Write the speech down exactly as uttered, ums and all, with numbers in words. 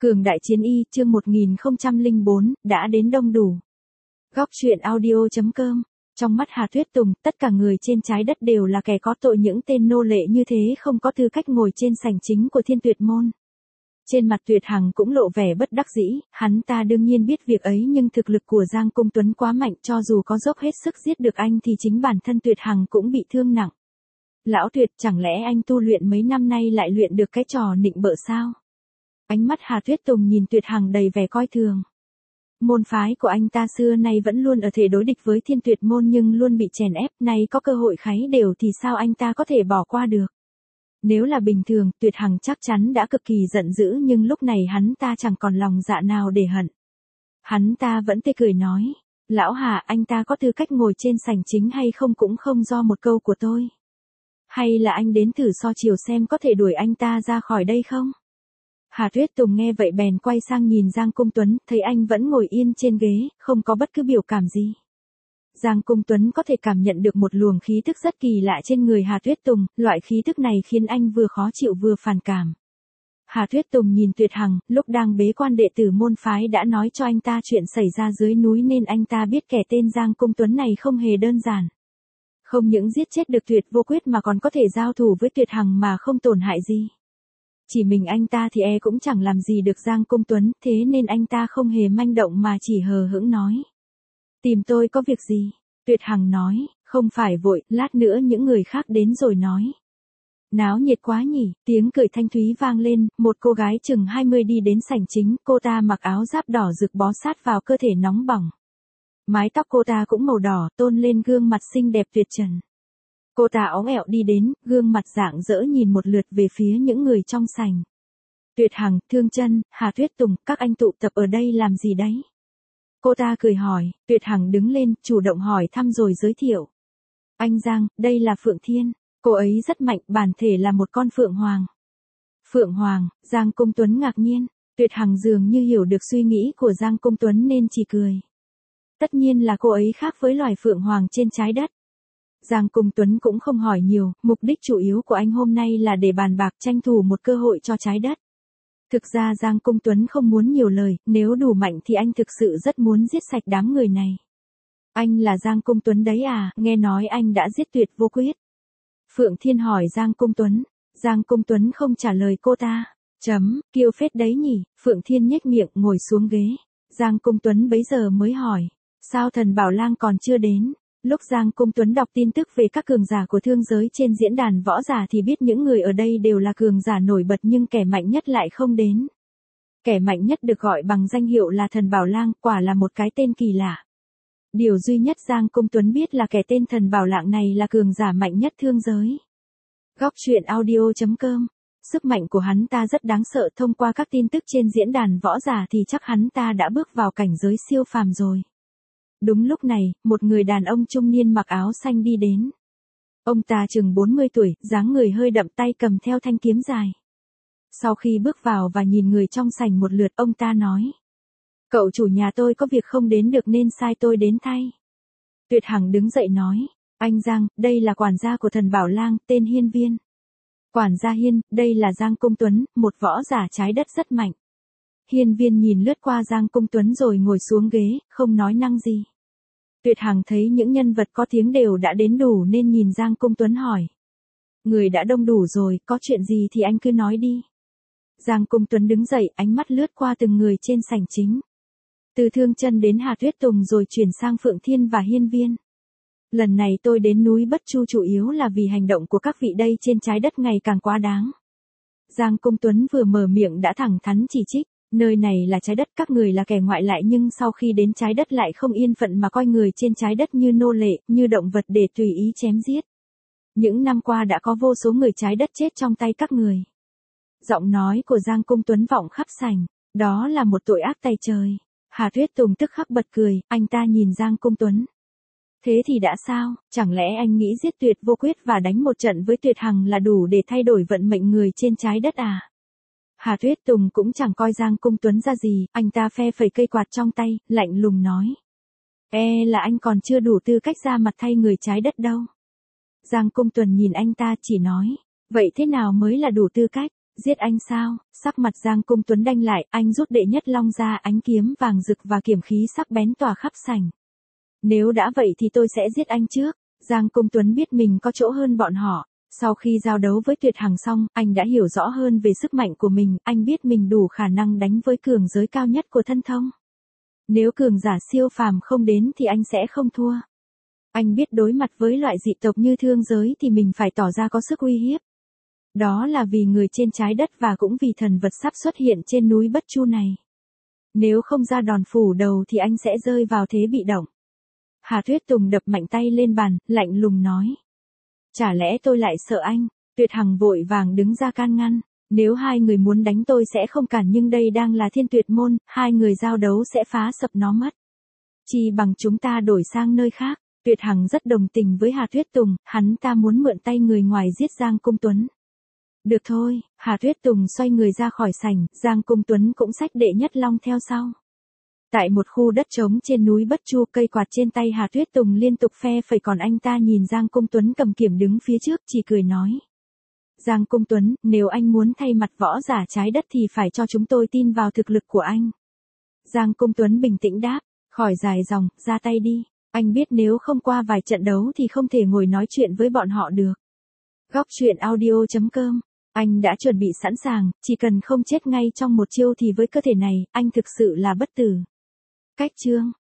Cường đại chiến y, chương một nghìn không trăm lẻ bốn, đã đến đông đủ. Góc truyện audio chấm com. Trong mắt Hà Tuyết Tùng, tất cả người trên trái đất đều là kẻ có tội, những tên nô lệ như thế không có tư cách ngồi trên sảnh chính của Thiên Tuyệt môn. Trên mặt Tuyệt Hằng cũng lộ vẻ bất đắc dĩ, hắn ta đương nhiên biết việc ấy nhưng thực lực của Giang Cung Tuấn quá mạnh, cho dù có dốc hết sức giết được anh thì chính bản thân Tuyệt Hằng cũng bị thương nặng. Lão Tuyệt, chẳng lẽ anh tu luyện mấy năm nay lại luyện được cái trò nịnh bợ sao? Ánh mắt Hà Tuyết Tùng nhìn Tuyệt Hằng đầy vẻ coi thường. Môn phái của anh ta xưa nay vẫn luôn ở thể đối địch với Thiên Tuyệt môn nhưng luôn bị chèn ép, nay có cơ hội kháy đều thì sao anh ta có thể bỏ qua được. Nếu là bình thường, Tuyệt Hằng chắc chắn đã cực kỳ giận dữ nhưng lúc này hắn ta chẳng còn lòng dạ nào để hận. Hắn ta vẫn tươi cười nói, lão Hà, anh ta có tư cách ngồi trên sảnh chính hay không cũng không do một câu của tôi. Hay là anh đến thử so chiều xem có thể đuổi anh ta ra khỏi đây không? Hà Tuyết Tùng nghe vậy bèn quay sang nhìn Giang Cung Tuấn, thấy anh vẫn ngồi yên trên ghế, không có bất cứ biểu cảm gì. Giang Cung Tuấn có thể cảm nhận được một luồng khí tức rất kỳ lạ trên người Hà Tuyết Tùng, loại khí tức này khiến anh vừa khó chịu vừa phản cảm. Hà Tuyết Tùng nhìn Tuyệt Hằng, lúc đang bế quan đệ tử môn phái đã nói cho anh ta chuyện xảy ra dưới núi nên anh ta biết kẻ tên Giang Cung Tuấn này không hề đơn giản. Không những giết chết được Tuyệt Vô Quyết mà còn có thể giao thủ với Tuyệt Hằng mà không tổn hại gì. Chỉ mình anh ta thì e cũng chẳng làm gì được Giang Cung Tuấn, thế nên anh ta không hề manh động mà chỉ hờ hững nói. Tìm tôi có việc gì? Tuyệt Hằng nói, không phải vội, lát nữa những người khác đến rồi nói. Náo nhiệt quá nhỉ, tiếng cười thanh thúy vang lên, một cô gái chừng hai mươi đi đến sảnh chính, cô ta mặc áo giáp đỏ rực bó sát vào cơ thể nóng bỏng. Mái tóc cô ta cũng màu đỏ, tôn lên gương mặt xinh đẹp tuyệt trần. Cô ta óng ẹo đi đến, gương mặt rạng rỡ nhìn một lượt về phía những người trong sảnh. Tuyệt Hằng, Thương Chân, Hà Tuyết Tùng, các anh tụ tập ở đây làm gì đấy? Cô ta cười hỏi, Tuyệt Hằng đứng lên, chủ động hỏi thăm rồi giới thiệu. Anh Giang, đây là Phượng Thiên, cô ấy rất mạnh, bản thể là một con Phượng Hoàng. Phượng Hoàng, Giang Cung Tuấn ngạc nhiên, Tuyệt Hằng dường như hiểu được suy nghĩ của Giang Cung Tuấn nên chỉ cười. Tất nhiên là cô ấy khác với loài Phượng Hoàng trên trái đất. Giang Cung Tuấn cũng không hỏi nhiều, mục đích chủ yếu của anh hôm nay là để bàn bạc tranh thủ một cơ hội cho trái đất. Thực ra Giang Cung Tuấn không muốn nhiều lời, nếu đủ mạnh thì anh thực sự rất muốn giết sạch đám người này. Anh là Giang Cung Tuấn đấy à, nghe nói anh đã giết Tuyệt Vô Quyết. Phượng Thiên hỏi Giang Cung Tuấn, Giang Cung Tuấn không trả lời cô ta. Chấm, kiêu phết đấy nhỉ, Phượng Thiên nhếch miệng ngồi xuống ghế. Giang Cung Tuấn bấy giờ mới hỏi, sao thần Bảo Lang còn chưa đến? Lúc Giang Cung Tuấn đọc tin tức về các cường giả của thương giới trên diễn đàn võ giả thì biết những người ở đây đều là cường giả nổi bật nhưng kẻ mạnh nhất lại không đến. Kẻ mạnh nhất được gọi bằng danh hiệu là thần Bảo Lang, quả là một cái tên kỳ lạ. Điều duy nhất Giang Cung Tuấn biết là kẻ tên thần Bảo Lang này là cường giả mạnh nhất thương giới. Góc truyện audio chấm com. Sức mạnh của hắn ta rất đáng sợ, thông qua các tin tức trên diễn đàn võ giả thì chắc hắn ta đã bước vào cảnh giới siêu phàm rồi. Đúng lúc này, một người đàn ông trung niên mặc áo xanh đi đến. Ông ta chừng bốn mươi tuổi, dáng người hơi đậm, tay cầm theo thanh kiếm dài. Sau khi bước vào và nhìn người trong sảnh một lượt, ông ta nói. Cậu chủ nhà tôi có việc không đến được nên sai tôi đến thay. Tuyệt Hằng đứng dậy nói. Anh Giang, đây là quản gia của thần Bảo Lang, tên Hiên Viên. Quản gia Hiên, đây là Giang Cung Tuấn, một võ giả trái đất rất mạnh. Hiên Viên nhìn lướt qua Giang Cung Tuấn rồi ngồi xuống ghế, không nói năng gì. Tuyệt Hằng thấy những nhân vật có tiếng đều đã đến đủ nên nhìn Giang Cung Tuấn hỏi. Người đã đông đủ rồi, có chuyện gì thì anh cứ nói đi. Giang Cung Tuấn đứng dậy, ánh mắt lướt qua từng người trên sảnh chính. Từ Thương Chân đến Hà Tuyết Tùng rồi chuyển sang Phượng Thiên và Hiên Viên. Lần này tôi đến núi Bất Chu chủ yếu là vì hành động của các vị đây trên trái đất ngày càng quá đáng. Giang Cung Tuấn vừa mở miệng đã thẳng thắn chỉ trích. Nơi này là trái đất, các người là kẻ ngoại lại nhưng sau khi đến trái đất lại không yên phận mà coi người trên trái đất như nô lệ, như động vật để tùy ý chém giết. Những năm qua đã có vô số người trái đất chết trong tay các người. Giọng nói của Giang Cung Tuấn vọng khắp sảnh, đó là một tội ác tày trời. Hà Tuyết Tùng tức khắc bật cười, anh ta nhìn Giang Cung Tuấn. Thế thì đã sao, chẳng lẽ anh nghĩ giết Tuyệt Vô Quyết và đánh một trận với Tuyệt Hằng là đủ để thay đổi vận mệnh người trên trái đất à? Hà Tuyết Tùng cũng chẳng coi Giang Cung Tuấn ra gì, anh ta phe phẩy cây quạt trong tay, lạnh lùng nói. E là anh còn chưa đủ tư cách ra mặt thay người trái đất đâu. Giang Cung Tuấn nhìn anh ta chỉ nói, vậy thế nào mới là đủ tư cách? Giết anh sao? Sắc mặt Giang Cung Tuấn đanh lại, anh rút đệ nhất long ra, ánh kiếm vàng rực và kiếm khí sắc bén tỏa khắp sảnh. Nếu đã vậy thì tôi sẽ giết anh trước. Giang Cung Tuấn biết mình có chỗ hơn bọn họ. Sau khi giao đấu với Tuyệt Hằng xong, anh đã hiểu rõ hơn về sức mạnh của mình, anh biết mình đủ khả năng đánh với cường giới cao nhất của thân thông. Nếu cường giả siêu phàm không đến thì anh sẽ không thua. Anh biết đối mặt với loại dị tộc như thương giới thì mình phải tỏ ra có sức uy hiếp. Đó là vì người trên trái đất và cũng vì thần vật sắp xuất hiện trên núi Bất Chu này. Nếu không ra đòn phủ đầu thì anh sẽ rơi vào thế bị động. Hà Tuyết Tùng đập mạnh tay lên bàn, lạnh lùng nói. Chả lẽ tôi lại sợ anh? Tuyệt Hằng vội vàng đứng ra can ngăn. Nếu hai người muốn đánh tôi sẽ không cản, nhưng đây đang là Thiên Tuyệt Môn, hai người giao đấu sẽ phá sập nó mất. Chỉ bằng chúng ta đổi sang nơi khác. Tuyệt Hằng rất đồng tình với Hà Tuyết Tùng, hắn ta muốn mượn tay người ngoài giết Giang Cung Tuấn. Được thôi, Hà Tuyết Tùng xoay người ra khỏi sảnh, Giang Cung Tuấn cũng xách đệ nhất long theo sau. Tại một khu đất trống trên núi Bất Chu, cây quạt trên tay Hà Tuyết Tùng liên tục phe phẩy, còn anh ta nhìn Giang Cung Tuấn cầm kiếm đứng phía trước chỉ cười nói. Giang Cung Tuấn, nếu anh muốn thay mặt võ giả trái đất thì phải cho chúng tôi tin vào thực lực của anh. Giang Cung Tuấn bình tĩnh đáp, khỏi dài dòng, ra tay đi. Anh biết nếu không qua vài trận đấu thì không thể ngồi nói chuyện với bọn họ được. Góc truyện audio chấm com. Anh đã chuẩn bị sẵn sàng, chỉ cần không chết ngay trong một chiêu thì với cơ thể này, anh thực sự là bất tử. Cách chương